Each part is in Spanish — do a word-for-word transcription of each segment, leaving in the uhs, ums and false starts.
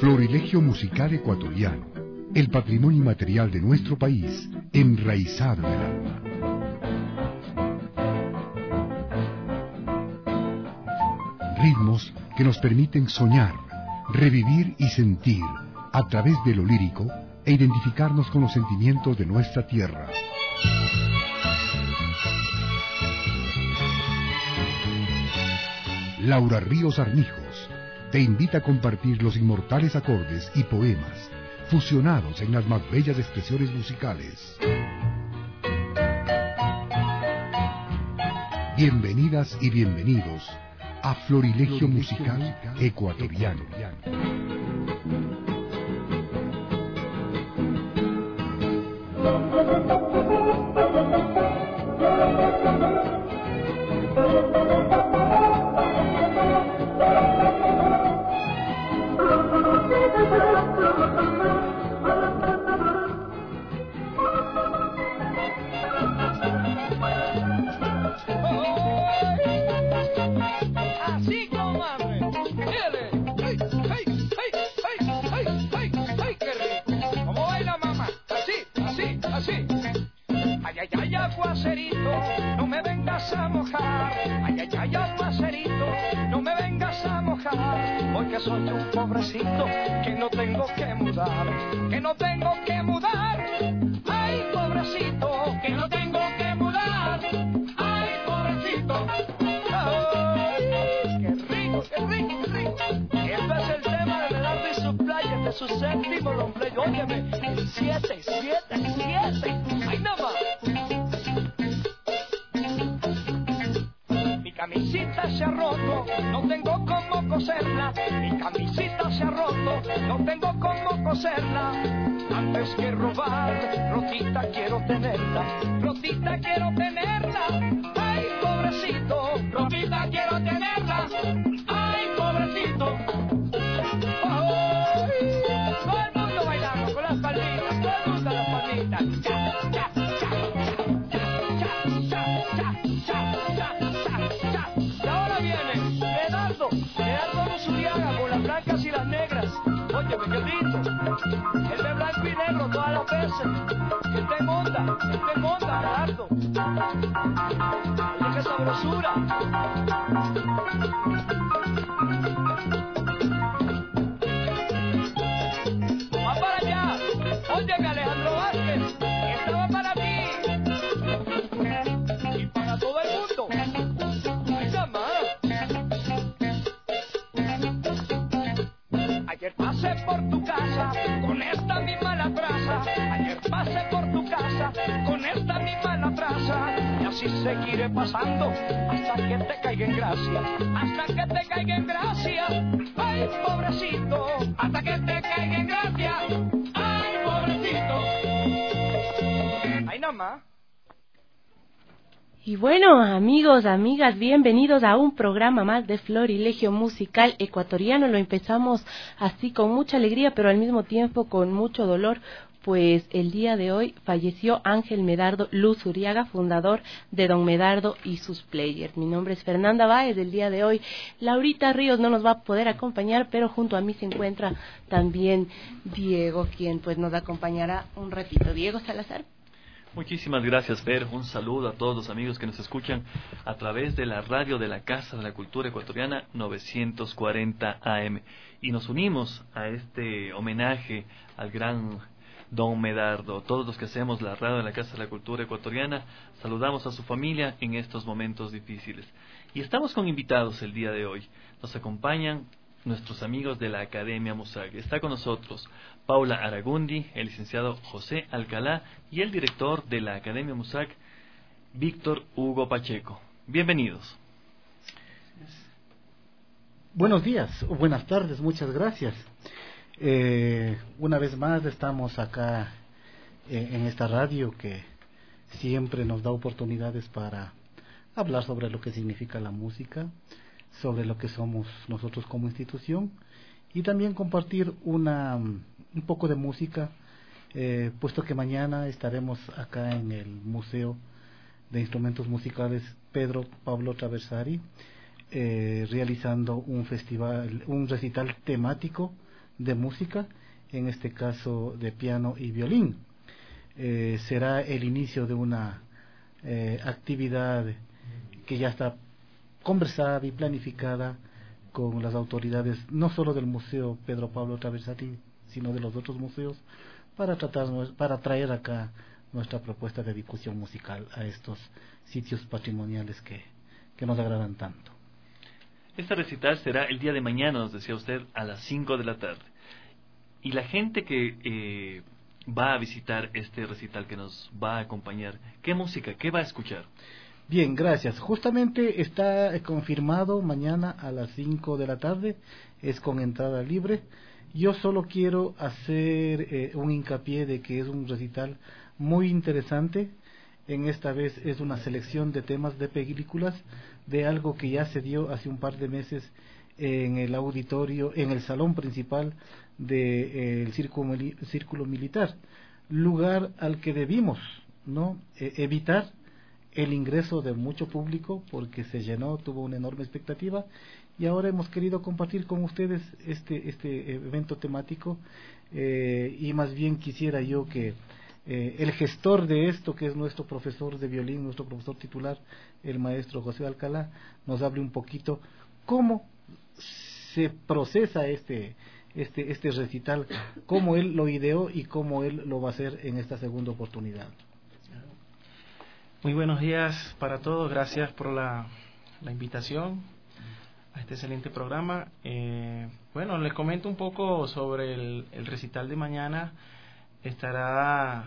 Florilegio musical ecuatoriano, el patrimonio inmaterial de nuestro país, enraizado en el alma. Ritmos que nos permiten soñar, revivir y sentir, a través de lo lírico, e identificarnos con los sentimientos de nuestra tierra. Laura Ríos Armijos te invita a compartir los inmortales acordes y poemas fusionados en las más bellas expresiones musicales. Bienvenidas y bienvenidos a Florilegio Musical Ecuatoriano. Así como hambre, mire, hey, hey, hey, hey, hey, hey, hey, qué rico. ¿Cómo baila mamá? Así, así, así. Ay, ay, ay, aguacerito, no me vengas a mojar. Ay, ay, ay, aguacerito, no me vengas a mojar. Porque soy un pobrecito que no tengo que mudar, que no tengo que mudar. Ay, pobrecito, que no tengo que mudar. Ay, pobrecito. Qué rico, qué rico, qué rico. Este es el tema de Medardo y sus playas, de su séptimo long play. Óyeme, siete, siete, siete. ¡Ay, nada más! Mi camisita se ha roto, no tengo cómo coserla. Mi camisita se ha roto, no tengo cómo coserla. Antes que robar, rotita quiero tenerla. Rotita quiero tenerla. Ay, pobrecito, rotita quiero tenerla. Ay, pobrecito. Ay, todo el mundo bailando con las palmitas, todo el mundo las palmitas. Cha, cha, cha, cha, cha, cha, cha, cha, cha, cha. Y ahora viene Medardo, Medardo Luzuriaga con las blancas y las negras. Óyeme, qué lindo. El de blanco y negro todas las veces. El de monda, el de monda, Medardo. Oye, qué sabrosura. Va para allá. Óyeme, Alejandro Vázquez. Esta va para ti. Y para todo el mundo. Ay, mamá. Ayer pasé por tu casa con esta misma latraza. Ayer pasé por tu casa con esta misma latraza. Y así seguiré pasando hasta que te caiga en gracia. Hasta que te caiga en gracia. Ay, pobrecito. Hasta que te caiga en gracia. Ay, pobrecito. Ay, nada más. Y bueno, amigos, amigas, bienvenidos a un programa más de Florilegio Musical Ecuatoriano. Lo empezamos así con mucha alegría, pero al mismo tiempo con mucho dolor, pues el día de hoy falleció Ángel Medardo Luzuriaga, fundador de Don Medardo y sus Players. Mi nombre es Fernanda Báez. El día de hoy Laurita Ríos no nos va a poder acompañar, pero junto a mí se encuentra también Diego, quien pues nos acompañará un ratito. Diego Salazar. Muchísimas gracias, Fer. Un saludo a todos los amigos que nos escuchan a través de la radio de la Casa de la Cultura Ecuatoriana novecientos cuarenta A M. Y nos unimos a este homenaje al gran Don Medardo. Todos los que hacemos la radio de la Casa de la Cultura Ecuatoriana saludamos a su familia en estos momentos difíciles. Y estamos con invitados el día de hoy. Nos acompañan nuestros amigos de la Academia Musac. Está con nosotros Paula Aragundi, el licenciado José Alcalá y el director de la Academia Musac, Víctor Hugo Pacheco. Bienvenidos. Buenos días o buenas tardes, muchas gracias. Eh, una vez más estamos acá eh, en esta radio que siempre nos da oportunidades para hablar sobre lo que significa la música, sobre lo que somos nosotros como institución y también compartir una un poco de música, eh, puesto que mañana estaremos acá en el Museo de Instrumentos Musicales Pedro Pablo Traversari, eh, realizando un festival, un recital temático de música, en este caso de piano y violín. Eh, será el inicio de una eh, actividad que ya está conversada y planificada con las autoridades, no solo del Museo Pedro Pablo Traversati, sino de los otros museos, para tratar, para traer acá nuestra propuesta de difusión musical a estos sitios patrimoniales que, que nos agradan tanto. Este recital será el día de mañana, nos decía usted, a las cinco de la tarde. Y la gente que eh, va a visitar este recital, que nos va a acompañar, ¿qué música, qué va a escuchar? Bien, gracias. Justamente está confirmado mañana a las cinco de la tarde, es con entrada libre. Yo solo quiero hacer eh, un hincapié de que es un recital muy interesante. En esta vez es una selección de temas de películas, de algo que ya se dio hace un par de meses en el auditorio, en el salón principal del círculo, círculo militar, lugar al que debimos, ¿no? Eh, evitar el ingreso de mucho público porque se llenó, tuvo una enorme expectativa, y ahora hemos querido compartir con ustedes este este evento temático, eh, y más bien quisiera yo que eh, el gestor de esto, que es nuestro profesor de violín, nuestro profesor titular, el maestro José Alcalá, nos hable un poquito cómo se procesa este este este recital, cómo él lo ideó y cómo él lo va a hacer en esta segunda oportunidad. Muy buenos días para todos, gracias por la, la invitación a este excelente programa. Eh, bueno, les comento un poco sobre el, el recital de mañana. Estará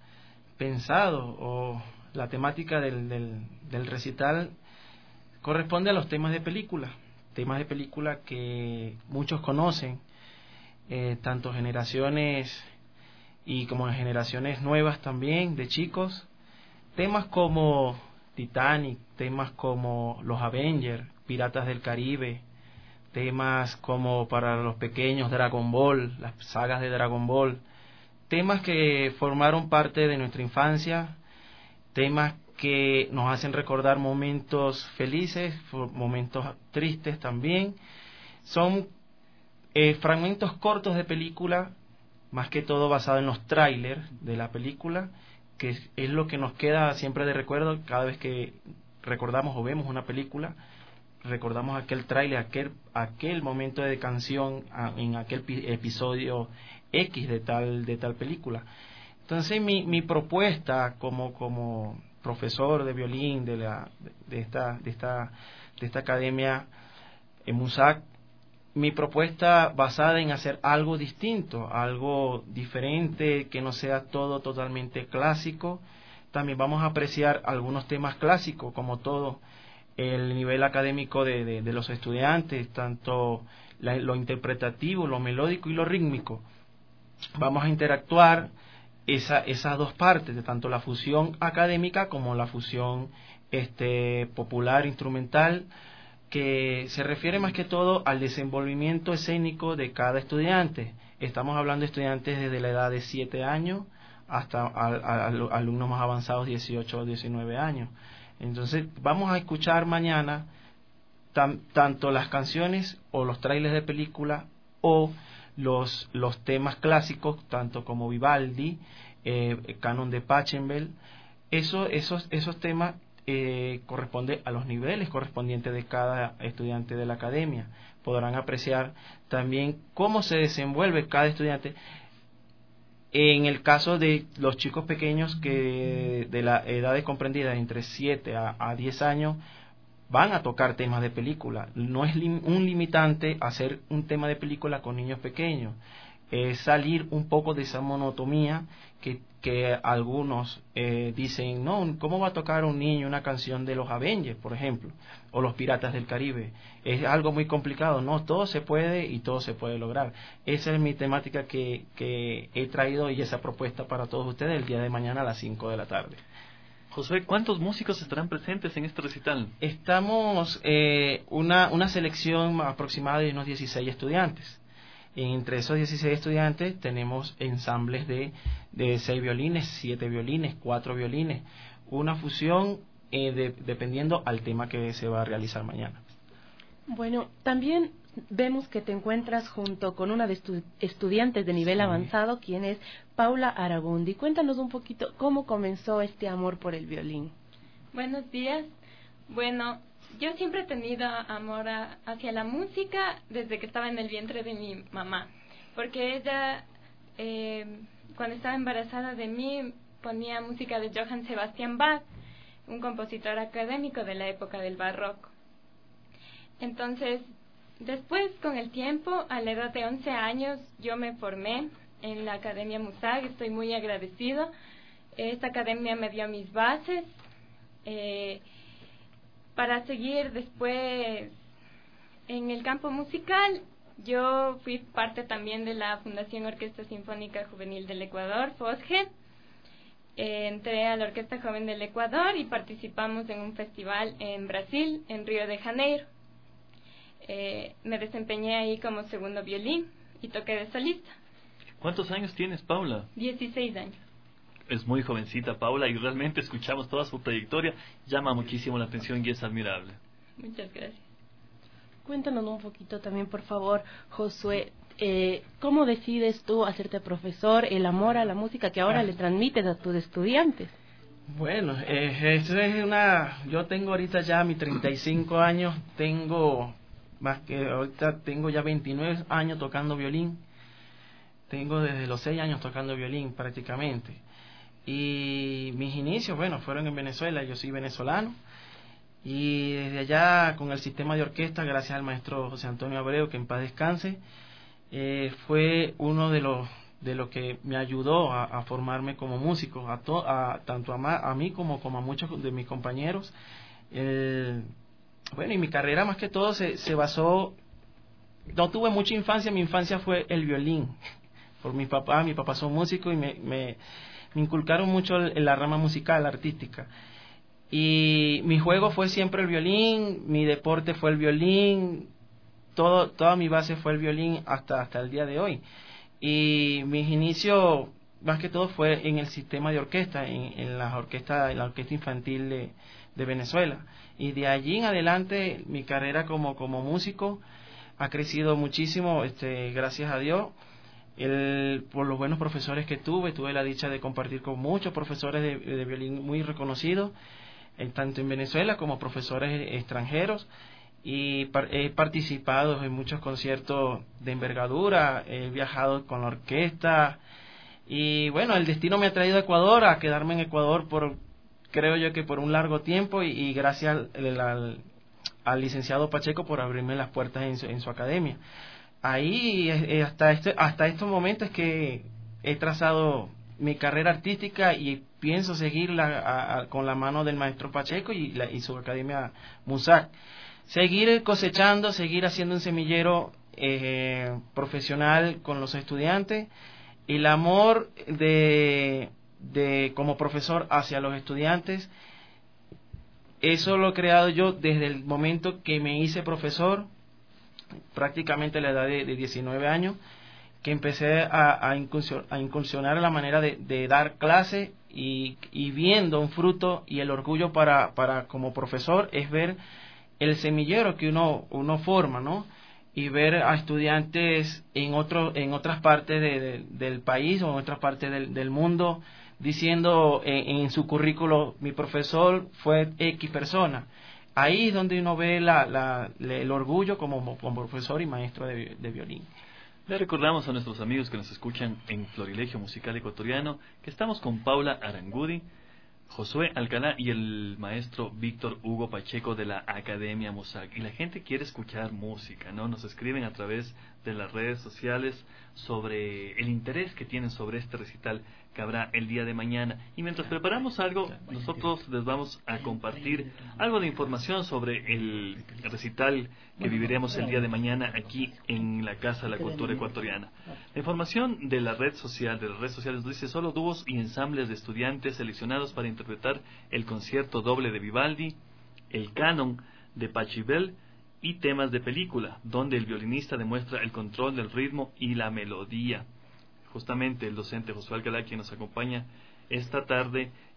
pensado, o la temática del, del, del recital corresponde a los temas de película, temas de película que muchos conocen, eh, tanto generaciones y como generaciones nuevas también, de chicos. Temas como Titanic, temas como los Avengers, Piratas del Caribe, temas como para los pequeños Dragon Ball, las sagas de Dragon Ball, temas que formaron parte de nuestra infancia, temas que nos hacen recordar momentos felices, momentos tristes también. Son eh, fragmentos cortos de película, más que todo basado en los trailers de la película, que es lo que nos queda siempre de recuerdo cada vez que recordamos o vemos una película. Recordamos aquel tráiler, aquel aquel momento de canción en aquel episodio X de tal de tal película. Entonces mi mi propuesta como como profesor de violín de la de esta de esta de esta academia en MUSAC, mi propuesta basada en hacer algo distinto, algo diferente, que no sea todo totalmente clásico. También vamos a apreciar algunos temas clásicos, como todo el nivel académico de, de, de los estudiantes, tanto la, lo interpretativo, lo melódico y lo rítmico. Vamos a interactuar esa, esas dos partes, de tanto la fusión académica como la fusión este, popular, instrumental, que se refiere más que todo al desenvolvimiento escénico de cada estudiante. Estamos hablando de estudiantes desde la edad de siete años hasta a, a, a alumnos más avanzados, dieciocho o diecinueve años. Entonces vamos a escuchar mañana tan, tanto las canciones o los trailers de película o los, los temas clásicos, tanto como Vivaldi, eh, Canon de Pachelbel. Eso, esos, esos temas Eh, corresponde a los niveles correspondientes de cada estudiante de la academia. Podrán apreciar también cómo se desenvuelve cada estudiante. En el caso de los chicos pequeños, que de la edades comprendidas entre siete a diez años, van a tocar temas de película. No es lim- un limitante hacer un tema de película con niños pequeños. Es salir un poco de esa monotonía que, que algunos eh, dicen, no, ¿cómo va a tocar un niño una canción de los Avengers, por ejemplo, o los Piratas del Caribe? Es algo muy complicado. No, todo se puede y todo se puede lograr. Esa es mi temática que, que he traído, y esa propuesta para todos ustedes el día de mañana a las cinco de la tarde. José, ¿cuántos músicos estarán presentes en este recital? Estamos eh, una, una selección aproximada de unos dieciséis estudiantes. Entre esos dieciséis estudiantes tenemos ensambles de, de seis violines, siete violines, cuatro violines, una fusión eh, de, dependiendo al tema que se va a realizar mañana. Bueno, también vemos que te encuentras junto con una de estu estudiantes de nivel sí. avanzado, quien es Paula Aragundi. Cuéntanos un poquito cómo comenzó este amor por el violín. Buenos días. Bueno, yo siempre he tenido amor a, hacia la música desde que estaba en el vientre de mi mamá, porque ella, eh, cuando estaba embarazada de mí, ponía música de Johann Sebastian Bach, un compositor académico de la época del barroco. Entonces, después, con el tiempo, a la edad de once años, yo me formé en la Academia Musag. Estoy muy agradecido. Esta academia me dio mis bases eh, para seguir después en el campo musical. Yo fui parte también de la Fundación Orquesta Sinfónica Juvenil del Ecuador, FOSGE. Eh, entré a la Orquesta Joven del Ecuador y participamos en un festival en Brasil, en Río de Janeiro. Eh, me desempeñé ahí como segundo violín y toqué de solista. ¿Cuántos años tienes, Paula? dieciséis años. Es muy jovencita, Paula, y realmente escuchamos toda su trayectoria. Llama muchísimo la atención y es admirable. Muchas gracias. Cuéntanos un poquito también, por favor, Josué. Eh, ¿Cómo decides tú hacerte profesor, el amor a la música que ahora ah. le transmites a tus estudiantes? Bueno, eh, eso es una... Yo tengo ahorita ya mis treinta y cinco años, tengo... Más que ahorita tengo ya veintinueve años tocando violín. Tengo desde los seis años tocando violín prácticamente. Y mis inicios, bueno, fueron en Venezuela. Yo soy venezolano. Y desde allá con el sistema de orquesta, gracias al maestro José Antonio Abreu, que en paz descanse, eh, fue uno de los de lo que me ayudó a, a formarme como músico, a, to, a tanto a, ma, a mí como, como a muchos de mis compañeros. El, Bueno, y mi carrera más que todo se, se basó, no tuve mucha infancia, mi infancia fue el violín, por mi papá, mi papá son músicos y me, me, me inculcaron mucho en la rama musical, artística. Y mi juego fue siempre el violín, mi deporte fue el violín, todo, toda mi base fue el violín hasta, hasta el día de hoy. Y mis inicios, más que todo, fue en el sistema de orquesta, en, en la orquesta, en la orquesta infantil de, de Venezuela. Y de allí en adelante mi carrera como, como músico ha crecido muchísimo, este, gracias a Dios, el, por los buenos profesores que tuve. Tuve la dicha de compartir con muchos profesores de, de violín muy reconocidos, en, tanto en Venezuela como profesores extranjeros, y par, he participado en muchos conciertos de envergadura, he viajado con la orquesta, y bueno, el destino me ha traído a Ecuador, a quedarme en Ecuador por... creo yo que por un largo tiempo, y, y gracias al, al, al licenciado Pacheco por abrirme las puertas en su, en su academia. Ahí eh, hasta este hasta estos momentos es que he trazado mi carrera artística y pienso seguirla a, a, con la mano del maestro Pacheco y, la, y su academia Musag. Seguir cosechando, seguir haciendo un semillero eh, profesional con los estudiantes, y el amor de... de como profesor hacia los estudiantes, eso lo he creado yo desde el momento que me hice profesor, prácticamente a la edad de, de diecinueve años, que empecé a, a, incursionar, a incursionar la manera de, de dar clase, y, y viendo un fruto, y el orgullo para, para como profesor es ver el semillero que uno, uno forma, ¿no? Y ver a estudiantes en, otro, en otras partes de, de, del país o en otras partes del, del mundo, diciendo en, en su currículo, mi profesor fue X persona. Ahí es donde uno ve la, la, el orgullo como, como profesor y maestro de, de violín. Le recordamos a nuestros amigos que nos escuchan en Florilegio Musical Ecuatoriano que estamos con Paula Aragundi, Josué Alcalá y el maestro Víctor Hugo Pacheco de la Academia Musag. Y la gente quiere escuchar música, ¿no? Nos escriben a través de las redes sociales sobre el interés que tienen sobre este recital que habrá el día de mañana. Y mientras preparamos algo, nosotros les vamos a compartir algo de información sobre el recital que viviremos el día de mañana aquí en la Casa de la Cultura Ecuatoriana. La información de la red social, de las redes sociales, dice: solo dúos y ensambles de estudiantes seleccionados para interpretar el concierto doble de Vivaldi, el canon de Pachelbel y temas de película, donde el violinista demuestra el control del ritmo y la melodía. Justamente el docente Josué Alcalá, quien nos acompaña esta tarde,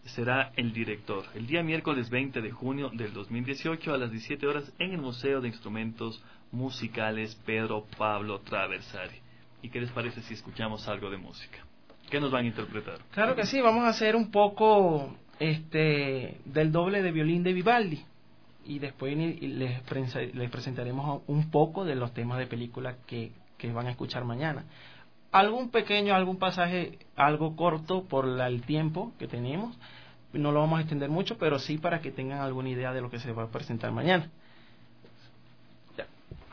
será el director. El día miércoles veinte de junio del dos mil dieciocho a las diecisiete horas en el Museo de Instrumentos Musicales Pedro Pablo Traversari. ¿Y qué les parece si escuchamos algo de música? ¿Qué nos van a interpretar? Claro que sí, vamos a hacer un poco este del doble de violín de Vivaldi. Y después les, les presentaremos un poco de los temas de película que, que van a escuchar mañana. Algún pequeño, algún pasaje, algo corto por la, el tiempo que tenemos. No lo vamos a extender mucho, pero sí para que tengan alguna idea de lo que se va a presentar mañana. Ya.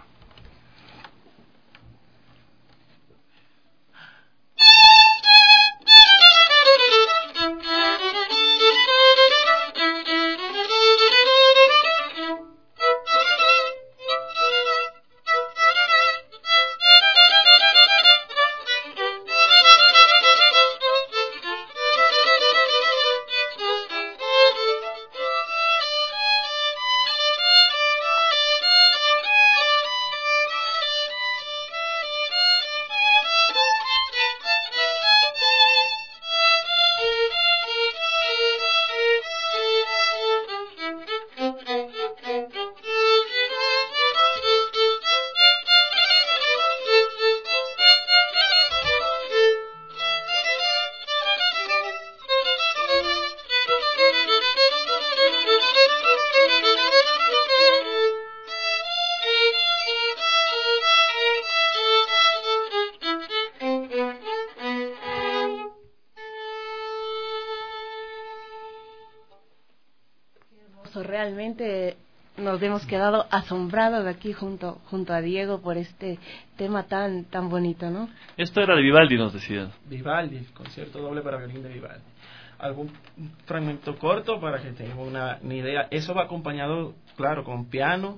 Realmente nos hemos quedado asombrados aquí junto junto a Diego por este tema tan tan bonito, ¿no? Esto era de Vivaldi, nos decían. Vivaldi, concierto doble para violín de Vivaldi. Algún fragmento corto para que tengan una, una idea. Eso va acompañado, claro, con piano.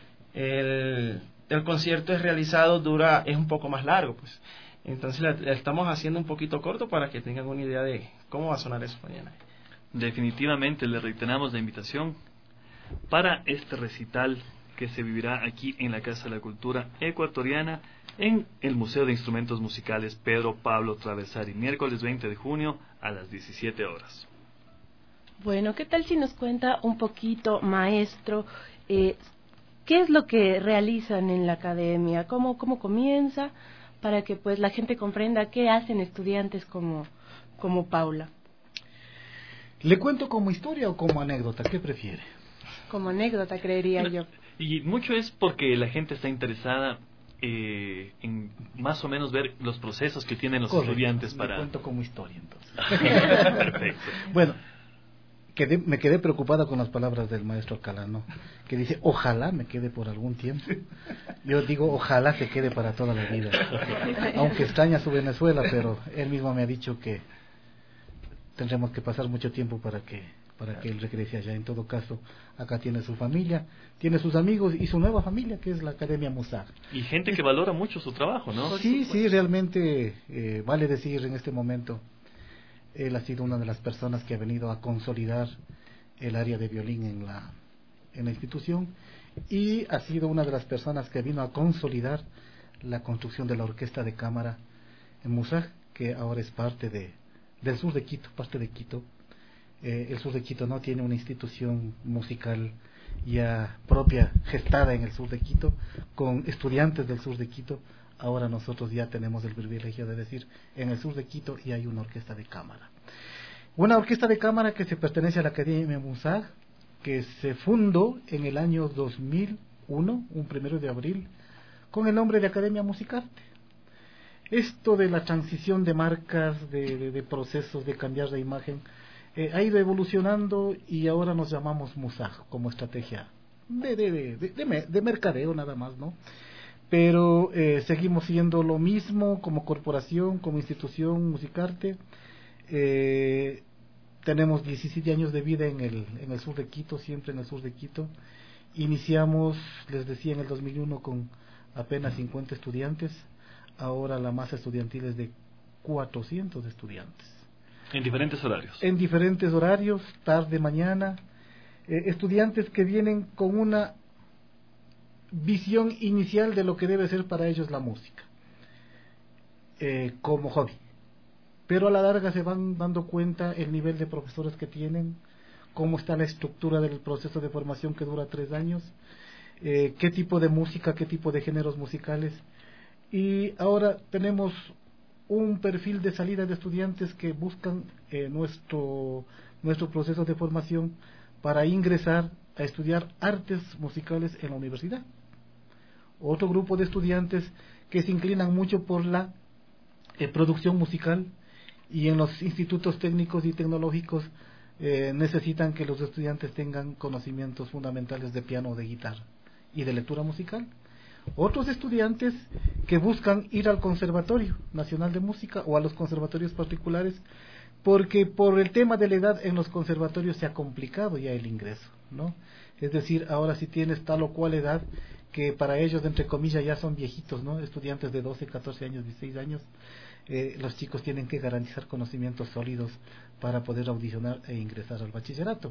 El, el concierto es realizado, dura, es un poco más largo, pues. Entonces la, la estamos haciendo un poquito corto para que tengan una idea de cómo va a sonar eso mañana. Definitivamente le reiteramos la invitación para este recital que se vivirá aquí en la Casa de la Cultura Ecuatoriana en el Museo de Instrumentos Musicales Pedro Pablo Traversari, miércoles veinte de junio a las diecisiete horas. Bueno, ¿qué tal si nos cuenta un poquito, maestro, eh, qué es lo que realizan en la academia? ¿Cómo, cómo comienza? Para que pues la gente comprenda qué hacen estudiantes como, como Paula. ¿Le cuento como historia o como anécdota? ¿Qué prefiere? Como anécdota, creería yo. Y mucho es porque la gente está interesada eh, en más o menos ver los procesos que tienen los Correcto, estudiantes le para... cuento como historia, entonces. Perfecto. Bueno, quedé, me quedé preocupada con las palabras del maestro Alcalá, ¿no? Que dice, ojalá me quede por algún tiempo. Yo digo, ojalá se quede para toda la vida. Porque, aunque extraña su Venezuela, pero él mismo me ha dicho que tendremos que pasar mucho tiempo para que para que él regrese allá. En todo caso, acá tiene su familia, tiene sus amigos y su nueva familia, que es la Academia Musar. Y gente que valora mucho su trabajo, ¿no? Sí, sí, realmente eh, vale decir en este momento, él ha sido una de las personas que ha venido a consolidar el área de violín en la, en la institución, y ha sido una de las personas que vino a consolidar la construcción de la orquesta de cámara en Musar, que ahora es parte de del sur de Quito, parte de Quito. Eh, el sur de Quito no tiene una institución musical ya propia, gestada en el sur de Quito, con estudiantes del sur de Quito. Ahora nosotros ya tenemos el privilegio de decir, en el sur de Quito y hay una orquesta de cámara. Una orquesta de cámara que se pertenece a la Academia Musar, que se fundó en el año dos mil uno, un primero de abril, con el nombre de Academia Musicarte. Esto de la transición de marcas, de, de, de procesos, de cambiar de imagen, eh, ha ido evolucionando y ahora nos llamamos Musar como estrategia de, de, de, de, de, de mercadeo nada más, ¿no? Pero eh, seguimos siendo lo mismo como corporación, como institución Musicarte. Eh, tenemos diecisiete años de vida en el, en el sur de Quito, siempre en el sur de Quito. Iniciamos, les decía, en el dos mil uno con apenas cincuenta estudiantes. Ahora la masa estudiantil es de cuatrocientos estudiantes. En diferentes horarios. En diferentes horarios, tarde, mañana. Eh, estudiantes que vienen con una visión inicial de lo que debe ser para ellos la música. Eh, como hobby. pero a la larga se van dando cuenta el nivel de profesores que tienen, cómo está la estructura del proceso de formación que dura tres años, eh, qué tipo de música, qué tipo de géneros musicales. Y ahora tenemos un perfil de salida de estudiantes que buscan eh, nuestro, nuestro proceso de formación para ingresar a estudiar artes musicales en la universidad. Otro grupo de estudiantes que se inclinan mucho por la eh, producción musical, y en los institutos técnicos y tecnológicos eh, necesitan que los estudiantes tengan conocimientos fundamentales de piano o de guitarra y de lectura musical. Otros estudiantes que buscan ir al Conservatorio Nacional de Música o a los conservatorios particulares, porque por el tema de la edad en los conservatorios se ha complicado ya el ingreso, ¿no? Es decir, ahora si tienes tal o cual edad, que para ellos, entre comillas, ya son viejitos, ¿no? Estudiantes de doce, catorce años, dieciséis años, eh, los chicos tienen que garantizar conocimientos sólidos para poder audicionar e ingresar al bachillerato.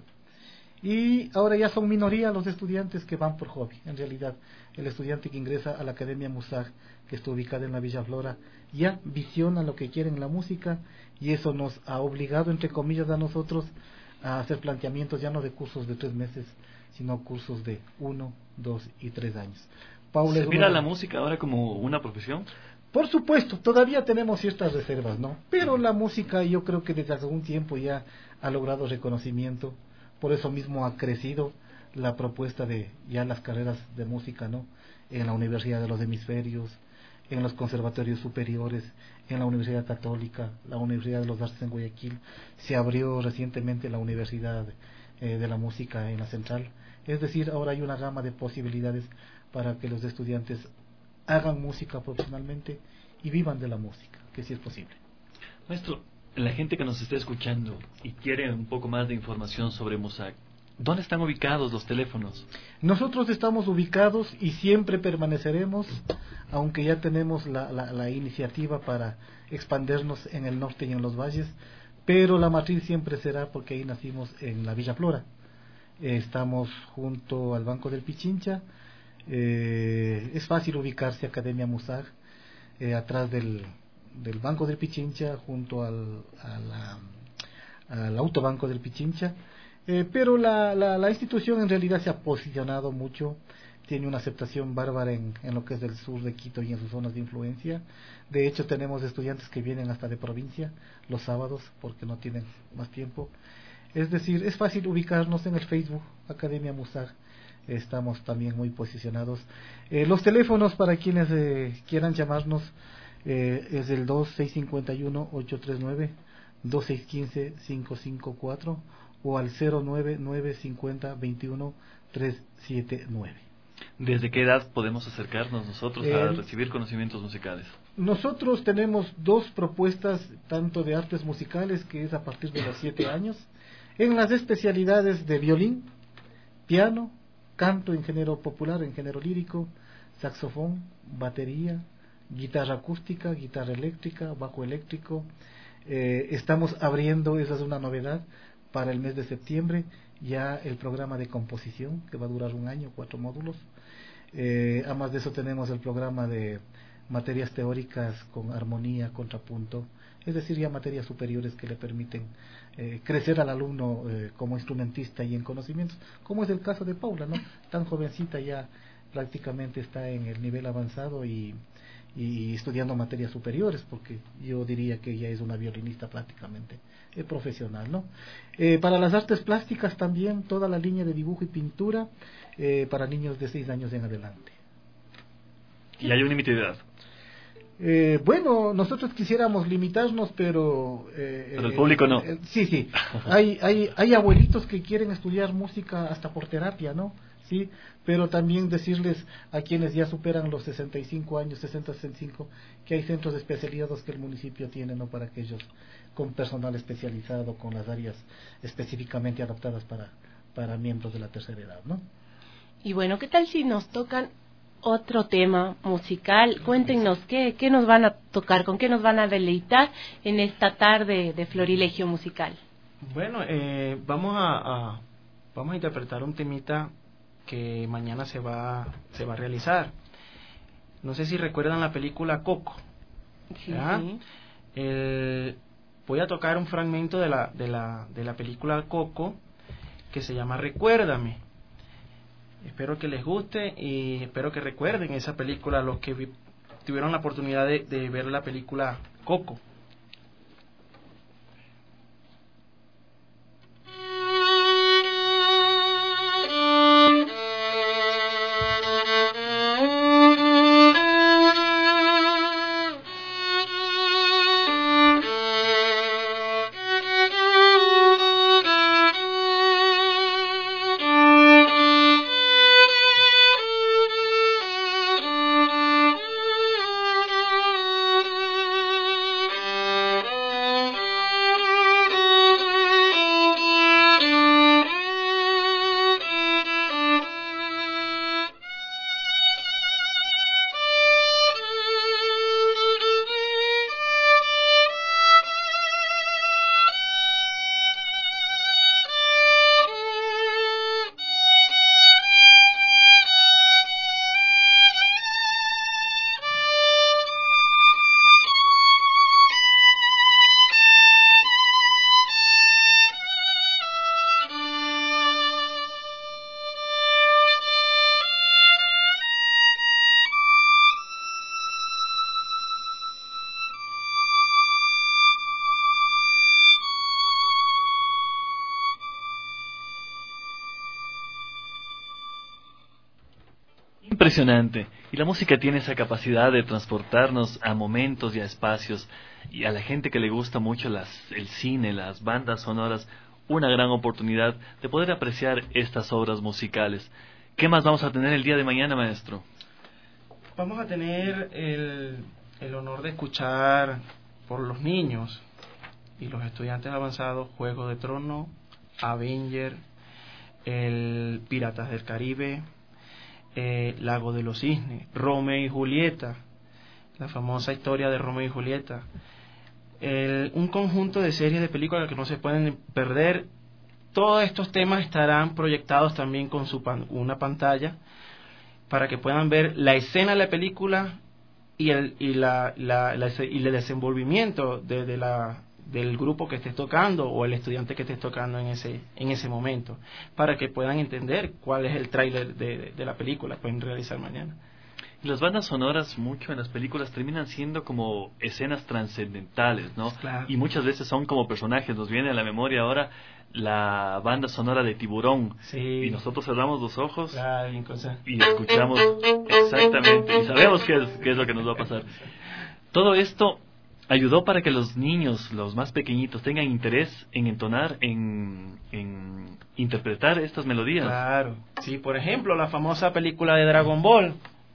Y ahora ya son minoría los estudiantes que van por hobby. En realidad, el estudiante que ingresa a la Academia Musag, que está ubicada en la Villa Flora, ya visiona lo que quiere en la música, y eso nos ha obligado, entre comillas, a nosotros a hacer planteamientos ya no de cursos de tres meses, sino cursos de uno, dos y tres años. Paula, ¿Se mira una... la música ahora como una profesión? Por supuesto, todavía tenemos ciertas reservas, ¿no? Pero la música, yo creo que desde hace un tiempo ya ha logrado reconocimiento. Por eso mismo ha crecido la propuesta de ya las carreras de música, ¿no? En la Universidad de los Hemisferios, en los conservatorios superiores, en la Universidad Católica, la Universidad de los Artes en Guayaquil. Se abrió recientemente la Universidad eh, de la Música en la Central. Es decir, ahora hay una gama de posibilidades para que los estudiantes hagan música profesionalmente y vivan de la música, que sí es posible. Maestro, la gente que nos está escuchando y quiere un poco más de información sobre Musag, ¿dónde están ubicados los teléfonos? Nosotros estamos ubicados y siempre permaneceremos, aunque ya tenemos la, la, la iniciativa para expandernos en el norte y en los valles, pero la matriz siempre será, porque ahí nacimos, en la Villa Flora. Eh, estamos junto al Banco del Pichincha. Eh, es fácil ubicarse Academia Musag, eh, atrás del, del Banco del Pichincha, junto al, a la, al Autobanco del Pichincha. Eh, pero la, la, la institución en realidad se ha posicionado mucho, tiene una aceptación bárbara en, en lo que es del sur de Quito y en sus zonas de influencia. De hecho, tenemos estudiantes que vienen hasta de provincia los sábados porque no tienen más tiempo. Es decir, es fácil ubicarnos en el Facebook Academia Musag. Estamos también muy posicionados. Eh, los teléfonos para quienes eh, quieran llamarnos eh, es el dos seis cinco uno, ocho tres nueve, dos seis uno cinco, cinco cinco cuatro o al cero nueve nueve cinco cero, dos uno, tres siete nueve. ¿Desde qué edad podemos acercarnos nosotros eh, a recibir conocimientos musicales? Nosotros tenemos dos propuestas, tanto de artes musicales, que es a partir de los siete años, en las especialidades de violín, piano, canto en género popular, en género lírico, saxofón, batería, guitarra acústica, guitarra eléctrica, bajo eléctrico. Eh, estamos abriendo, esa es una novedad, para el mes de septiembre, ya el programa de composición, que va a durar un año, cuatro módulos. Eh, además de eso tenemos el programa de materias teóricas con armonía, contrapunto, es decir, ya materias superiores que le permiten eh, crecer al alumno eh, como instrumentista y en conocimientos, como es el caso de Paula, ¿no? Tan jovencita, ya prácticamente está en el nivel avanzado y, y estudiando materias superiores, porque yo diría que ella es una violinista prácticamente eh, profesional, ¿no? Eh, para las artes plásticas también toda la línea de dibujo y pintura eh, para niños de seis años en adelante. ¿Y hay un límite de edad? Eh, bueno, nosotros quisiéramos limitarnos, pero... Eh, pero el público no. Eh, sí, sí. hay, hay, hay abuelitos que quieren estudiar música hasta por terapia, ¿no? Sí, pero también decirles a quienes ya superan los sesenta y cinco años, sesenta, sesenta y cinco, que hay centros especializados que el municipio tiene, ¿no? Para aquellos con personal especializado, con las áreas específicamente adaptadas para, para miembros de la tercera edad, ¿no? Y bueno, ¿qué tal si nos tocan otro tema musical? Cuéntenos qué, qué nos van a tocar, con qué nos van a deleitar en esta tarde de Florilegio Musical. Bueno, eh, vamos a, a vamos a interpretar un temita que mañana se va se va a realizar. No sé si recuerdan la película Coco. Sí, ¿ya? sí. El, voy a tocar un fragmento de la, de la, de la película Coco, que se llama Recuérdame. Espero que les guste y espero que recuerden esa película los que vi, tuvieron la oportunidad de, de ver la película Coco. Impresionante. Y la música tiene esa capacidad de transportarnos a momentos y a espacios. Y a la gente que le gusta mucho las, el cine, las bandas sonoras, una gran oportunidad de poder apreciar estas obras musicales. ¿Qué más vamos a tener el día de mañana, maestro? Vamos a tener el, el honor de escuchar por los niños y los estudiantes avanzados Juego de Tronos, Avenger, el Piratas del Caribe, eh, Lago de los Cisnes, Romeo y Julieta, la famosa historia de Romeo y Julieta, el, un conjunto de series de películas que no se pueden perder. Todos estos temas estarán proyectados también con su pan, una pantalla para que puedan ver la escena de la película y el, y la, la, la, y el desenvolvimiento de, de la, del grupo que estés tocando o el estudiante que estés tocando en ese, en ese momento, para que puedan entender cuál es el tráiler de, de, de la película que pueden realizar mañana. Las bandas sonoras mucho en las películas terminan siendo como escenas trascendentales, ¿no? Claro. Y muchas veces son como personajes. Nos viene a la memoria ahora la banda sonora de Tiburón. Sí. Y nosotros cerramos los ojos Claro, cosa. y escuchamos exactamente. Y sabemos qué es, qué es lo que nos va a pasar. Todo esto ayudó para que los niños, los más pequeñitos, tengan interés en entonar, en, en interpretar estas melodías. Claro. Sí, por ejemplo, la famosa película de Dragon Ball.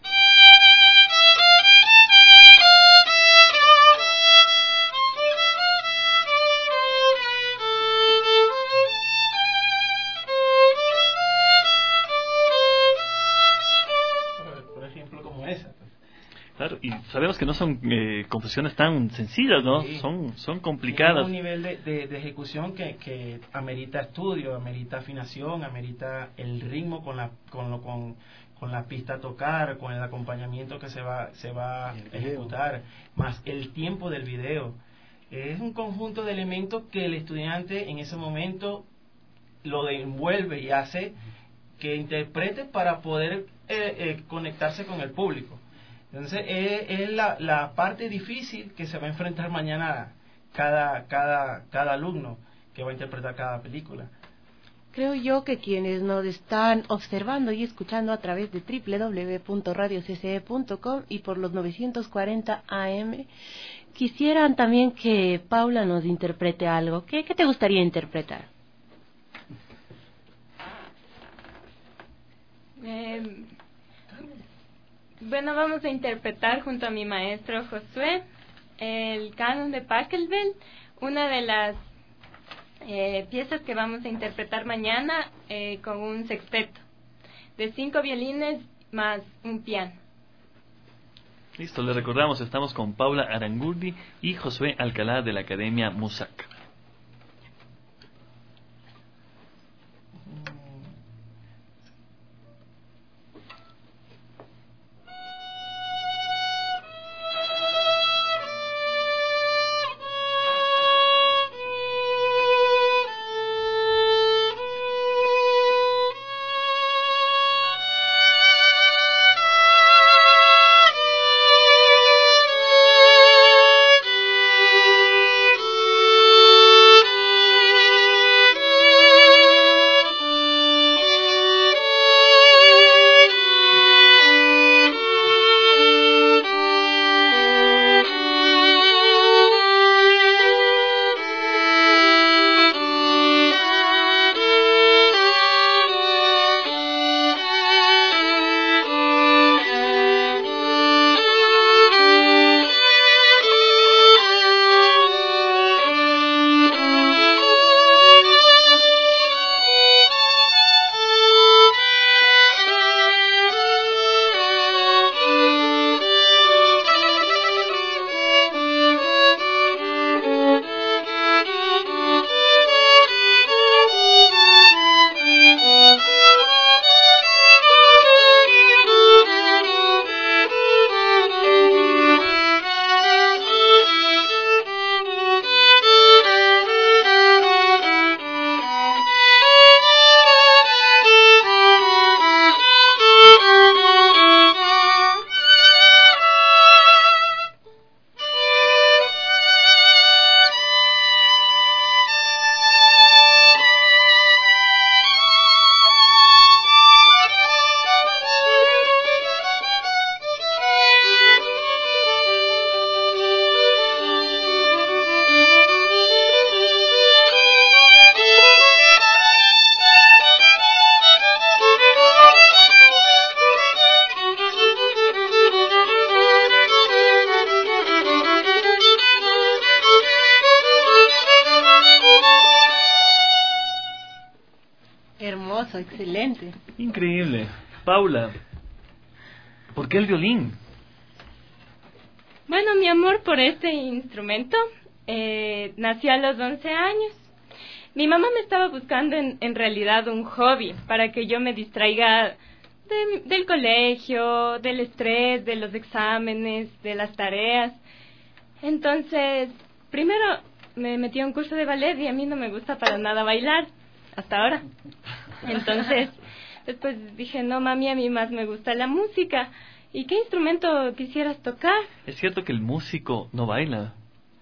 Claro, y sabemos que no son eh, composiciones tan sencillas, ¿no? Sí. Son son complicadas. Tiene un nivel de, de, de ejecución que, que amerita estudio, amerita afinación, amerita el ritmo con la con lo, con, con la pista a tocar, con el acompañamiento que se va se va a ejecutar, más el tiempo del video. Es un conjunto de elementos que el estudiante en ese momento lo envuelve y hace que interprete para poder eh, eh, conectarse con el público. Entonces es, es la, la parte difícil que se va a enfrentar mañana cada, cada, cada alumno que va a interpretar cada película. Creo yo que quienes nos están observando y escuchando a través de doble u doble u doble u punto radio c c e punto com y por los novecientos cuarenta A M quisieran también que Paula nos interprete algo. ¿Qué, qué te gustaría interpretar? Eh... Bueno, vamos a interpretar junto a mi maestro Josué el canon de Pachelbel, una de las eh, piezas que vamos a interpretar mañana eh, con un sexteto de cinco violines más un piano. Listo, le recordamos, estamos con Paula Arangurdi y Josué Alcalá de la Academia Musac. Maravilloso, excelente. Increíble. Paula, ¿por qué el violín? Bueno, mi amor por este instrumento eh, nació a los once años. Mi mamá me estaba buscando en, en realidad un hobby para que yo me distraiga de, del colegio, del estrés, de los exámenes, de las tareas. Entonces, primero me metí a un curso de ballet y a mí no me gusta para nada bailar, hasta ahora. Entonces, después dije, no mami, a mí más me gusta la música. ¿Y qué instrumento quisieras tocar? Es cierto que el músico no baila.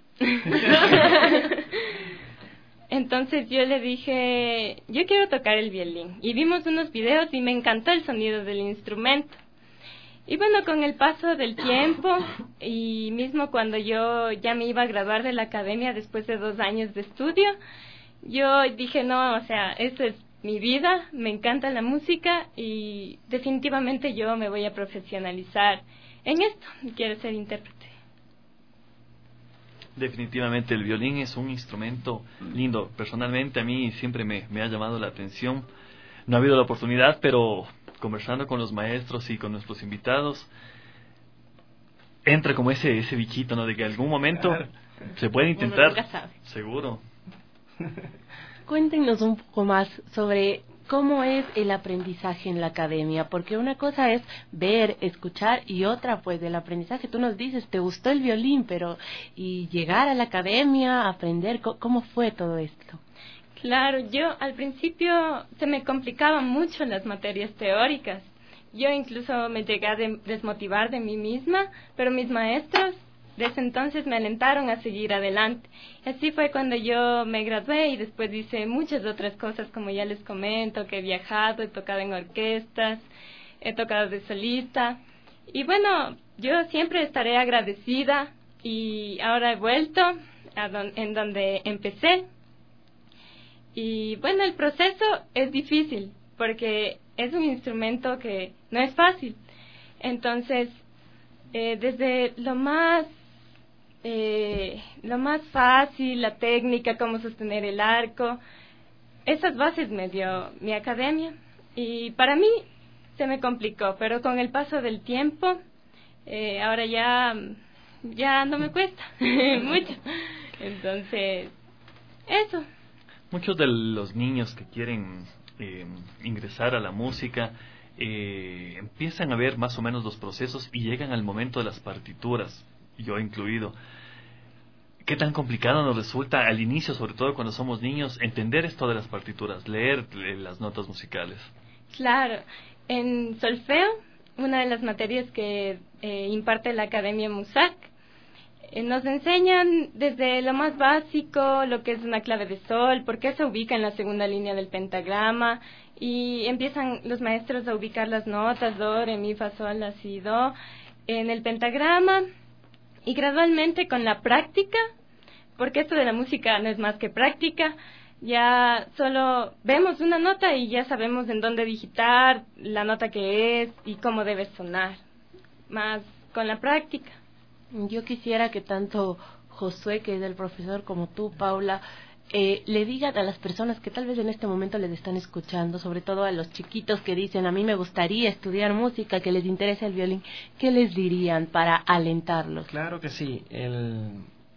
Entonces yo le dije, yo quiero tocar el violín. Y vimos unos videos y me encantó el sonido del instrumento. Y bueno, con el paso del tiempo y mismo cuando yo ya me iba a graduar de la academia después de dos años de estudio, yo dije, no, o sea, esto es mi vida, me encanta la música y definitivamente yo me voy a profesionalizar en esto, quiero ser intérprete. Definitivamente el violín es un instrumento lindo. Personalmente a mí siempre me, me ha llamado la atención. No ha habido la oportunidad, pero conversando con los maestros y con nuestros invitados, entra como ese ese bichito, ¿no? De que en algún momento claro. se puede intentar. Uno nunca sabe. Seguro. Cuéntenos un poco más sobre cómo es el aprendizaje en la academia, porque una cosa es ver, escuchar y otra pues el aprendizaje. Tú nos dices, te gustó el violín, pero y llegar a la academia, aprender, ¿cómo fue todo esto? Claro, yo al principio se me complicaban mucho las materias teóricas. Yo incluso me llegué a de- desmotivar de mí misma, pero mis maestros desde entonces me alentaron a seguir adelante. Así fue cuando yo me gradué y después hice muchas otras cosas, como ya les comento, que he viajado, he tocado en orquestas, he tocado de solista. Y bueno, yo siempre estaré agradecida y ahora he vuelto a don- en donde empecé. Y bueno, el proceso es difícil porque es un instrumento que no es fácil. Entonces, eh, desde lo más eh, lo más fácil, la técnica, cómo sostener el arco, esas bases me dio mi academia y para mí se me complicó, pero con el paso del tiempo, eh, ahora ya ya no me cuesta mucho. Entonces, eso. Muchos de los niños que quieren eh, ingresar a la música eh, empiezan a ver más o menos los procesos y llegan al momento de las partituras, yo incluido. ¿Qué tan complicado nos resulta al inicio, sobre todo cuando somos niños, entender esto de las partituras, leer eh, las notas musicales? Claro, en solfeo, una de las materias que eh, imparte la Academia MUSAC, Eh, nos enseñan desde lo más básico, lo que es una clave de sol, por qué se ubica en la segunda línea del pentagrama, y empiezan los maestros a ubicar las notas, do, re, mi, fa, sol, la, si, do, en el pentagrama, y gradualmente con la práctica, porque esto de la música no es más que práctica, ya solo vemos una nota y ya sabemos en dónde digitar, la nota que es y cómo debe sonar, más con la práctica. Yo quisiera que tanto Josué, que es el profesor, como tú, Paula, eh, le digan a las personas que tal vez en este momento les están escuchando, sobre todo a los chiquitos que dicen, a mí me gustaría estudiar música, que les interesa el violín, ¿qué les dirían para alentarlos? Claro que sí. El,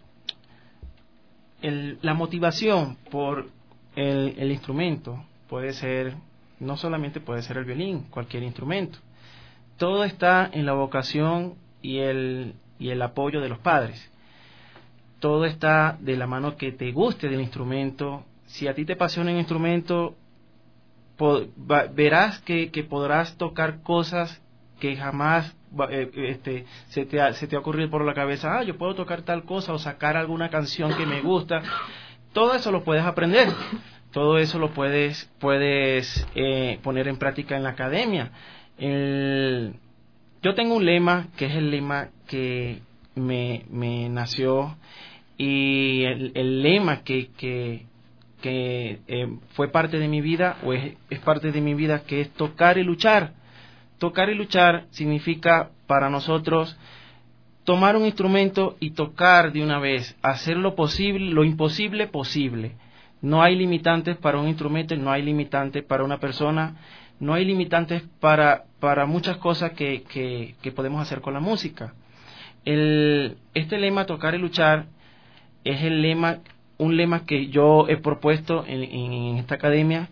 el, la motivación por el, el instrumento puede ser, no solamente puede ser el violín, cualquier instrumento. Todo está en la vocación y el y el apoyo de los padres. Todo está de la mano que te guste del instrumento. Si a ti te apasiona un instrumento, po, va, verás que, que podrás tocar cosas que jamás eh, este, se, te ha, se te ha ocurrido por la cabeza. Ah, yo puedo tocar tal cosa o sacar alguna canción que me gusta. Todo eso lo puedes aprender. Todo eso lo puedes, puedes eh, poner en práctica en la academia. El, Yo tengo un lema que es el lema que me, me nació y el, el lema que, que, que eh, fue parte de mi vida o es, es parte de mi vida, que es tocar y luchar. Tocar y luchar significa para nosotros tomar un instrumento y tocar de una vez, hacer lo posible, lo imposible posible. No hay limitantes para un instrumento, no hay limitantes para una persona, no hay limitantes para, para muchas cosas que, que, que podemos hacer con la música. El, este lema, tocar y luchar, es el lema, un lema que yo he propuesto en, en, en esta academia,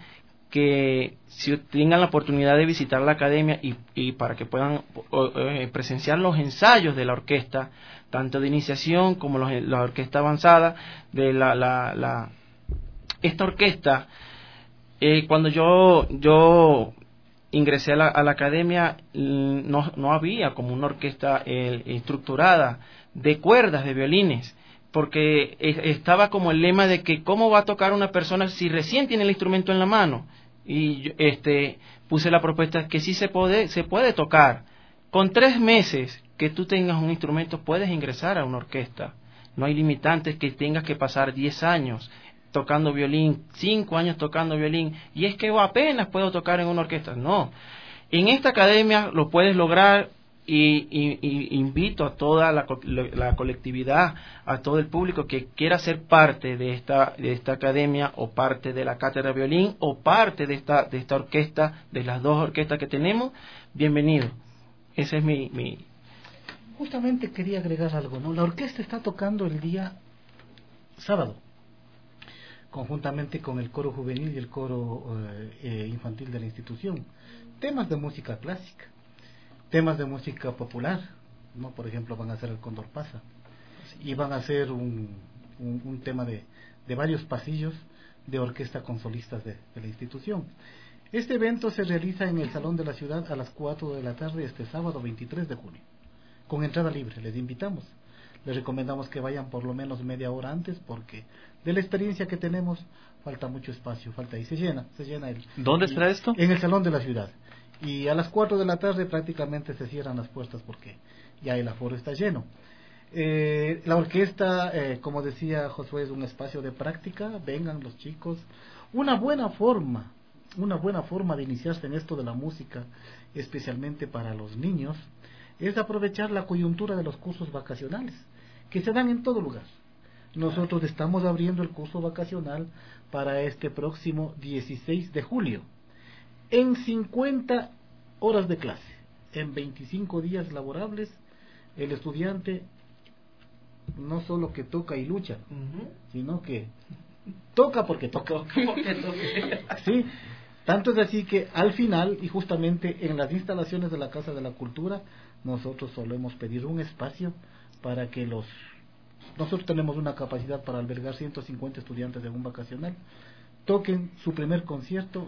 que si tengan la oportunidad de visitar la academia y, y para que puedan eh, presenciar los ensayos de la orquesta, tanto de iniciación como los, la orquesta avanzada, de la, la, la esta orquesta, eh, cuando yo yo ingresé a la, a la academia, no, no había como una orquesta eh, estructurada de cuerdas, de violines, porque estaba como el lema de que cómo va a tocar una persona si recién tiene el instrumento en la mano. Y yo, este puse la propuesta que sí se puede se puede tocar. Con tres meses que tú tengas un instrumento puedes ingresar a una orquesta. No hay limitantes que tengas que pasar diez años tocando violín, cinco años tocando violín, y es que apenas puedo tocar en una orquesta. No, en esta academia lo puedes lograr. Y, y, y invito a toda la, la colectividad, a todo el público que quiera ser parte de esta de esta academia, o parte de la cátedra de violín, o parte de esta de esta orquesta, de las dos orquestas que tenemos, bienvenido. Ese es mi, mi... Justamente quería agregar algo, ¿no? La orquesta está tocando el día sábado, conjuntamente con el coro juvenil y el coro eh, infantil de la institución, temas de música clásica, temas de música popular, ¿no? Por ejemplo, van a hacer el Cóndor Pasa, y van a hacer un, un, un tema de, de varios pasillos de orquesta con solistas de, de la institución. Este evento se realiza en el Salón de la Ciudad a las cuatro de la tarde este sábado veintitrés de junio, con entrada libre. Les invitamos, les recomendamos que vayan por lo menos media hora antes, porque de la experiencia que tenemos falta mucho espacio, falta y se llena, se llena el, ¿Dónde estará esto? En el Salón de la Ciudad. Y a las cuatro de la tarde prácticamente se cierran las puertas porque ya el aforo está lleno. Eh, la orquesta, eh, como decía Josué, es un espacio de práctica. Vengan los chicos. Una buena forma, una buena forma de iniciarse en esto de la música, especialmente para los niños, es aprovechar la coyuntura de los cursos vacacionales, que se dan en todo lugar. Nosotros estamos abriendo el curso vacacional para este próximo dieciséis de julio. En cincuenta horas de clase, en veinticinco días laborables, el estudiante no solo que toca y lucha, uh-huh. sino que toca porque toca. porque toca. Sí, tanto es así que al final, y justamente en las instalaciones de la Casa de la Cultura, nosotros solemos pedir un espacio para que los... Nosotros tenemos una capacidad para albergar ciento cincuenta estudiantes de un vacacional, toquen su primer concierto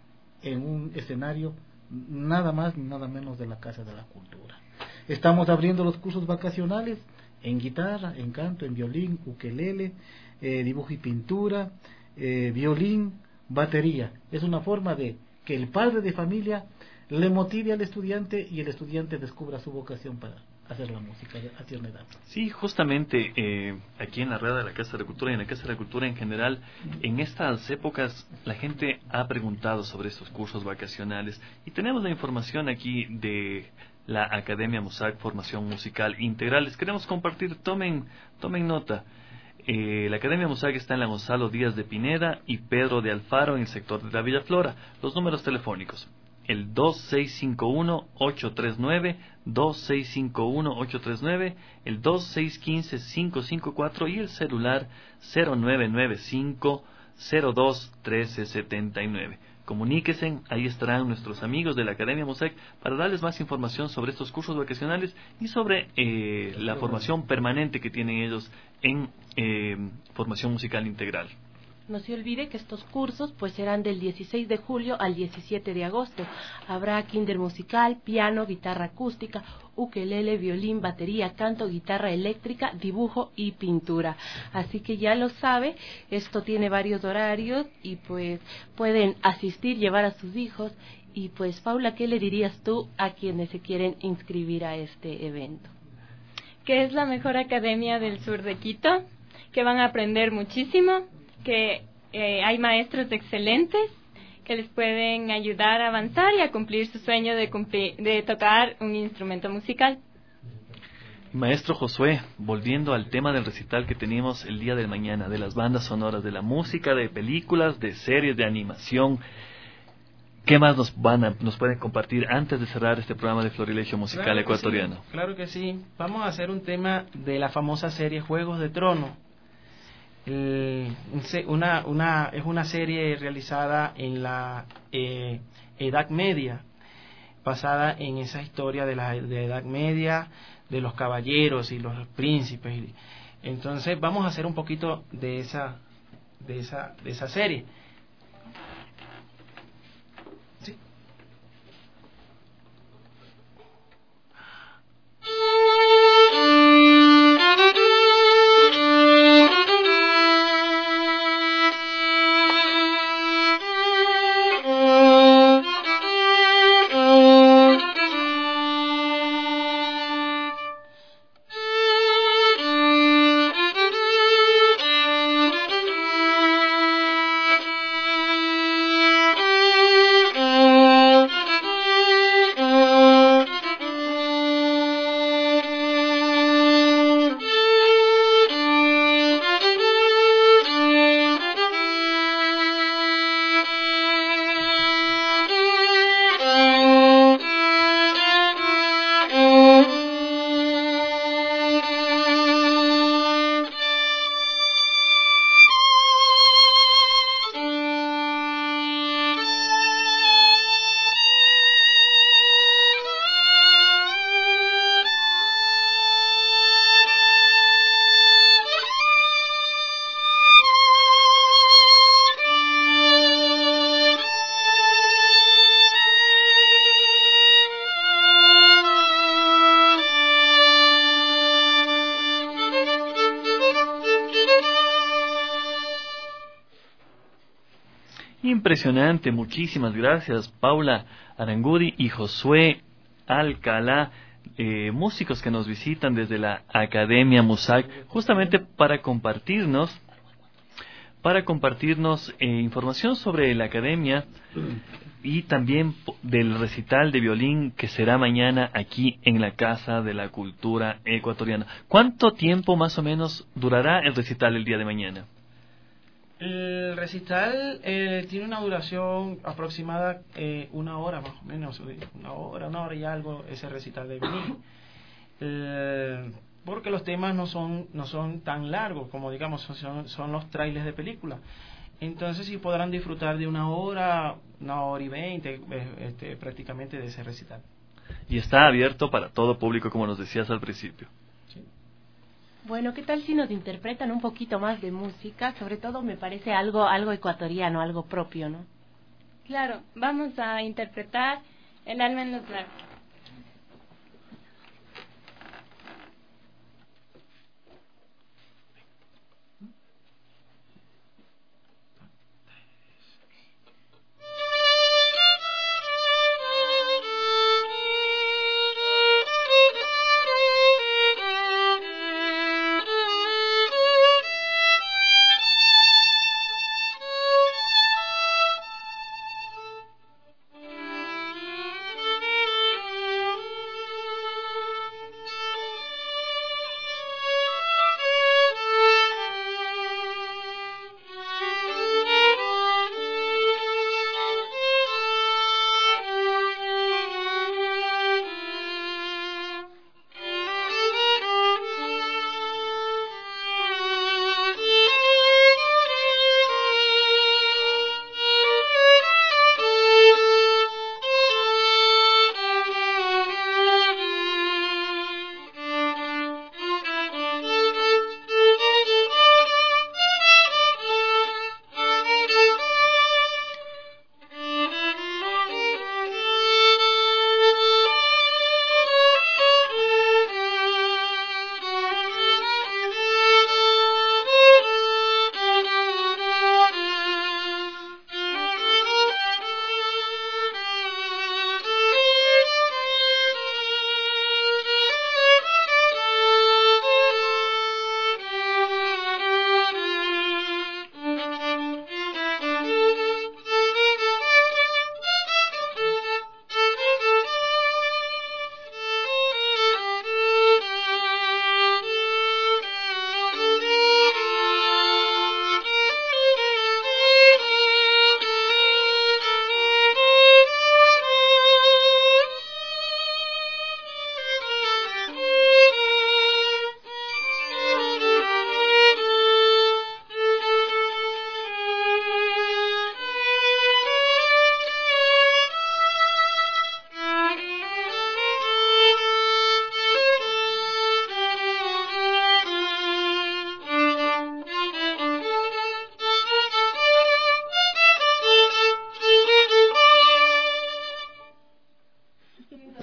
en un escenario nada más ni nada menos de la Casa de la Cultura. Estamos abriendo los cursos vacacionales en guitarra, en canto, en violín, ukelele, eh, dibujo y pintura, eh, violín, batería. Es una forma de que el padre de familia le motive al estudiante y el estudiante descubra su vocación para hacer la música a tierna edad. Sí, justamente eh, aquí en la red de la Casa de la Cultura y en la Casa de la Cultura en general, en estas épocas la gente ha preguntado sobre estos cursos vacacionales y tenemos la información aquí de la Academia Musac Formación Musical Integral. Les queremos compartir, tomen, tomen nota. Eh, la Academia Musac está en la Gonzalo Díaz de Pineda y Pedro de Alfaro en el sector de la Villa Flora. Los números telefónicos: el dos seis cinco uno, ocho tres nueve, dos seis cinco uno, ocho tres nueve, el dos seis uno cinco, cinco cinco cuatro y el celular cero nueve nueve cinco, cero dos uno tres siete nueve. Comuníquense, ahí estarán nuestros amigos de la Academia Musac para darles más información sobre estos cursos vacacionales y sobre eh, la formación permanente que tienen ellos en eh, formación musical integral. No se olvide que estos cursos pues serán del dieciséis de julio al diecisiete de agosto. Habrá kinder musical, piano, guitarra acústica, ukelele, violín, batería, canto, guitarra eléctrica, dibujo y pintura. Así que ya lo sabe, esto tiene varios horarios y pues pueden asistir, llevar a sus hijos. Y pues Paula, ¿qué le dirías tú a quienes se quieren inscribir a este evento? Que es la mejor academia del sur de Quito, que van a aprender muchísimo, que eh, hay maestros excelentes que les pueden ayudar a avanzar y a cumplir su sueño de, cumplir, de tocar un instrumento musical. Maestro Josué, volviendo al tema del recital que teníamos el día de mañana, de las bandas sonoras, de la música, de películas, de series, de animación, ¿qué más nos van a, nos pueden compartir antes de cerrar este programa de Florilegio Musical Claro que Ecuatoriano? sí, claro que sí. Vamos a hacer un tema de la famosa serie Juegos de Trono. El- una, una, es una serie realizada en la eh, Edad Media, basada en esa historia de la de Edad Media, de los caballeros y los príncipes. Entonces vamos a hacer un poquito de esa de esa de esa serie. ¿Sí? Impresionante, muchísimas gracias Paula Arangudi y Josué Alcalá, eh, músicos que nos visitan desde la Academia Musac, justamente para compartirnos, para compartirnos eh, información sobre la Academia y también po- del recital de violín que será mañana aquí en la Casa de la Cultura Ecuatoriana. ¿Cuánto tiempo más o menos durará el recital el día de mañana? El recital eh, tiene una duración aproximada eh, una hora más o menos, una hora, una hora y algo ese recital de violín. Eh, porque los temas no son no son tan largos como digamos son, son los trailers de película. Entonces sí podrán disfrutar de una hora, una hora y veinte eh, este, prácticamente de ese recital. Y está abierto para todo público, como nos decías al principio. Sí. Bueno, ¿qué tal si nos interpretan un poquito más de música? Sobre todo me parece algo algo ecuatoriano, algo propio, ¿no? Claro, vamos a interpretar El alma en los labios. Thank you.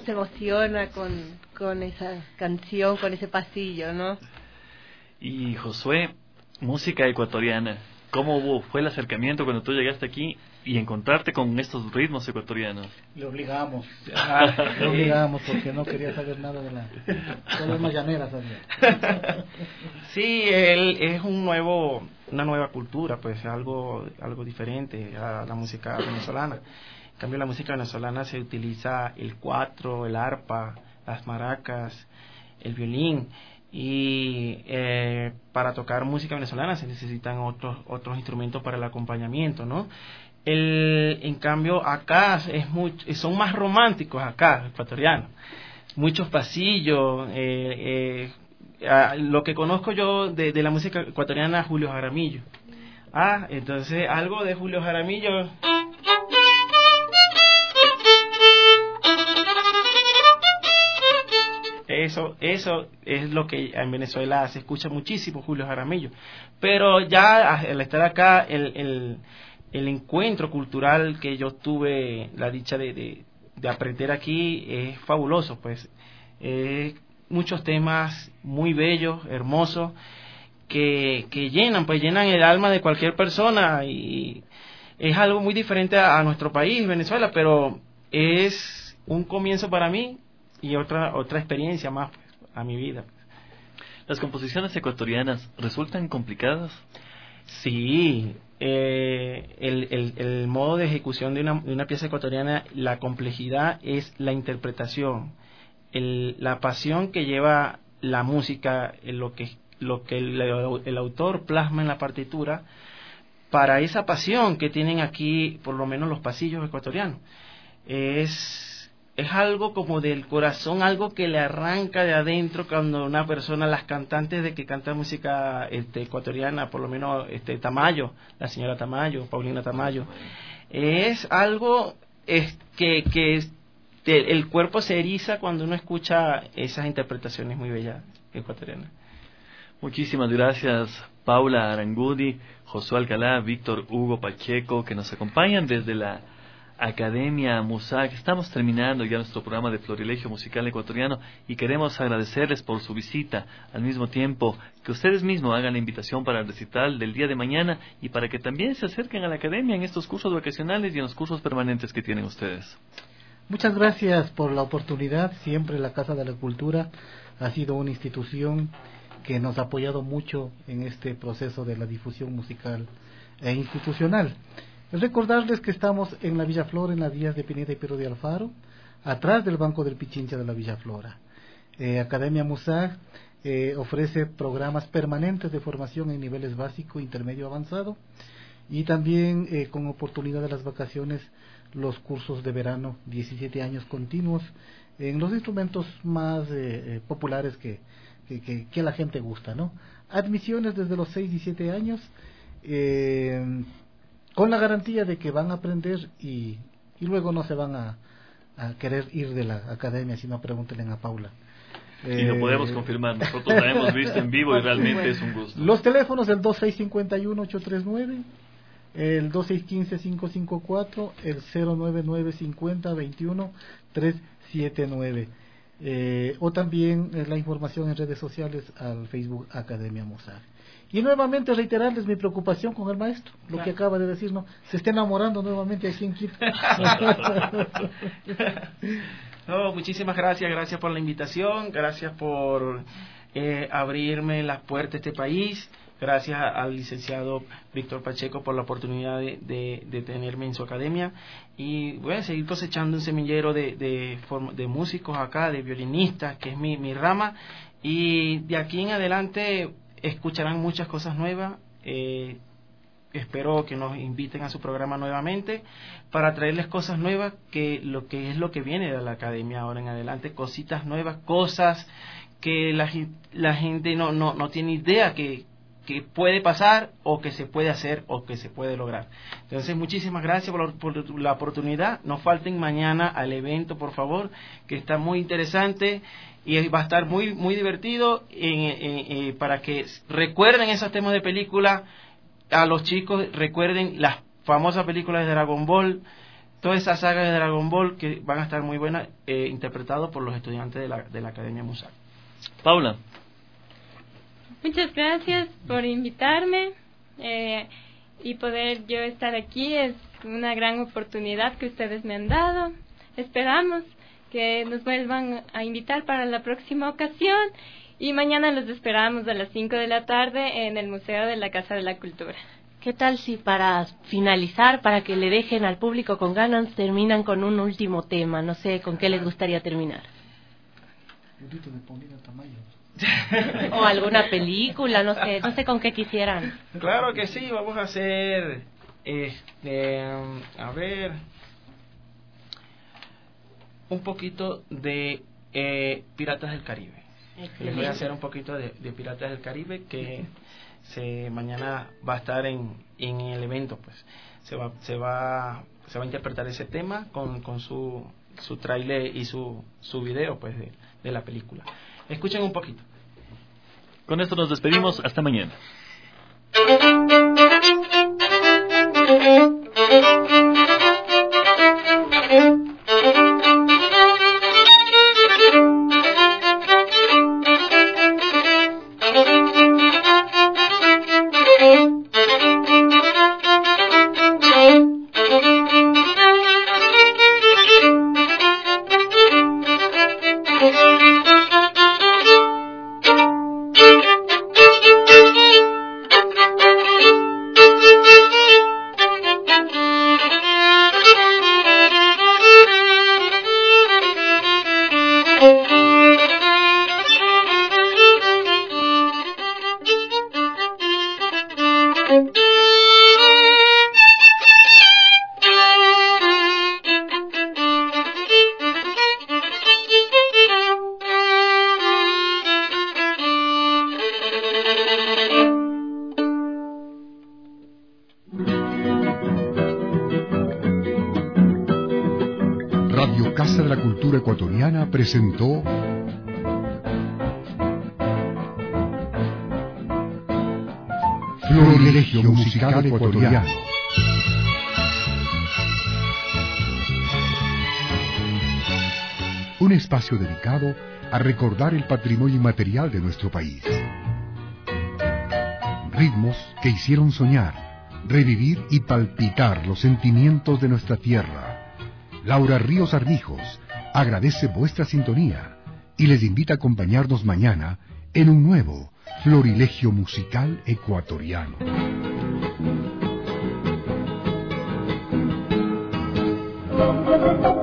se emociona con, con esa canción, con ese pasillo, ¿no? Y Josué, música ecuatoriana, ¿cómo hubo, fue el acercamiento cuando tú llegaste aquí y encontrarte con estos ritmos ecuatorianos? Le obligamos, le obligamos porque no quería saber nada de la, solo las llaneras sabía. Sí, él es un nuevo, una nueva cultura, pues algo, algo diferente a la música venezolana. En cambio, la música venezolana se utiliza el cuatro, el arpa, las maracas, el violín. Y eh, para tocar música venezolana se necesitan otros otros instrumentos para el acompañamiento, ¿no? El, en cambio acá es muy, son más románticos acá, ecuatorianos, muchos pasillos. Eh, eh, a, lo que conozco yo de, de la música ecuatoriana, Julio Jaramillo. Ah, entonces algo de Julio Jaramillo. Eso, eso es lo que en Venezuela se escucha muchísimo, Julio Jaramillo. Pero ya al estar acá, el, el, el encuentro cultural que yo tuve la dicha de, de, de aprender aquí es fabuloso, pues. Eh, muchos temas muy bellos, hermosos, que, que llenan, pues llenan el alma de cualquier persona, y es algo muy diferente a, a nuestro país, Venezuela, pero es un comienzo para mí y otra otra experiencia más, pues, a mi vida. ¿Las composiciones ecuatorianas resultan complicadas? Sí, eh, el, el, el modo de ejecución de una, de una pieza ecuatoriana, la complejidad es la interpretación, el, la pasión que lleva la música, lo que, lo que el, el autor plasma en la partitura, para esa pasión que tienen aquí, por lo menos los pasillos ecuatorianos. Es Es algo como del corazón, algo que le arranca de adentro cuando una persona, las cantantes de que cantan música este, ecuatoriana, por lo menos este, Tamayo, la señora Tamayo, Paulina Tamayo, es algo es que, que este, el cuerpo se eriza cuando uno escucha esas interpretaciones muy bellas ecuatorianas. Muchísimas gracias, Paula Arangudi, Josué Alcalá, Víctor Hugo Pacheco, que nos acompañan desde la Academia Musac. Estamos terminando ya nuestro programa de Florilegio Musical Ecuatoriano y queremos agradecerles por su visita, al mismo tiempo que ustedes mismos hagan la invitación para el recital del día de mañana y para que también se acerquen a la Academia en estos cursos vacacionales y en los cursos permanentes que tienen ustedes. Muchas gracias por la oportunidad. Siempre la Casa de la Cultura ha sido una institución que nos ha apoyado mucho en este proceso de la difusión musical e institucional. Recordarles que estamos en la Villa Flora, en las vías de Pineda y Pero de Alfaro, atrás del Banco del Pichincha de la Villa Flora. Eh, Academia Musac eh, ofrece programas permanentes de formación en niveles básico, intermedio, avanzado, y también eh, con oportunidad de las vacaciones los cursos de verano, diecisiete años continuos, en los instrumentos más eh, eh, populares que, que, que, que la gente gusta, ¿no? Admisiones desde los seis y siete años, eh, con la garantía de que van a aprender y, y luego no se van a, a querer ir de la academia, sino pregúntenle a Paula. Y eh, lo podemos confirmar, nosotros la hemos visto en vivo y realmente bueno, es un gusto. Los teléfonos, el dos seis cinco uno ocho tres nueve, el dos seis uno cinco cinco cinco cuatro, el cero nueve nueve cinco cero dos uno tres siete nueve. Eh, o también eh, la información en redes sociales al Facebook Academia Musac. Y nuevamente reiterarles mi preocupación con el maestro, lo claro. que acaba de decir, ¿no? Se está enamorando nuevamente aquí en Quito. No, muchísimas gracias, gracias por la invitación, gracias por eh, abrirme las puertas de este país, gracias al licenciado Víctor Pacheco por la oportunidad de, de, de tenerme en su academia, y voy a seguir cosechando un semillero de, de, de músicos acá, de violinistas, que es mi, mi rama, y de aquí en adelante escucharán muchas cosas nuevas. eh, espero que nos inviten a su programa nuevamente para traerles cosas nuevas, que lo que es lo que viene de la academia ahora en adelante, cositas nuevas, cosas que la, la gente no, no, no tiene idea que, que puede pasar o que se puede hacer o que se puede lograr. Entonces muchísimas gracias por la, por la oportunidad. No falten mañana al evento, por favor, que está muy interesante y va a estar muy muy divertido, en, en, en, para que recuerden esos temas de película. A los chicos recuerden las famosas películas de Dragon Ball, toda esa saga de Dragon Ball que van a estar muy buenas, eh, interpretados por los estudiantes de la, de la Academia Musal. Paula. Muchas gracias por invitarme eh, y poder yo estar aquí. Es una gran oportunidad que ustedes me han dado. Esperamos que nos vuelvan a invitar para la próxima ocasión y mañana los esperamos a las cinco de la tarde en el Museo de la Casa de la Cultura. ¿Qué tal si para finalizar, para que le dejen al público con ganas, terminan con un último tema? No sé con qué les gustaría terminar. O alguna película, no sé, no sé con qué quisieran. Claro que sí, vamos a hacer, este, a ver, un poquito de eh, Piratas del Caribe. Excelente. Les voy a hacer un poquito de, de Piratas del Caribe que se mañana va a estar en, en el evento, pues se va se va se va a interpretar ese tema con, con su su tráiler y su su video, pues, de, de la película. Escuchen un poquito. Con esto nos despedimos, hasta mañana. Radio Casa de la Cultura Ecuatoriana presentó Florilegio Musical Ecuatoriano. Un espacio dedicado a recordar el patrimonio inmaterial de nuestro país. Ritmos que hicieron soñar, revivir y palpitar los sentimientos de nuestra tierra. Laura Ríos Armijos agradece vuestra sintonía y les invita a acompañarnos mañana en un nuevo Florilegio Musical Ecuatoriano.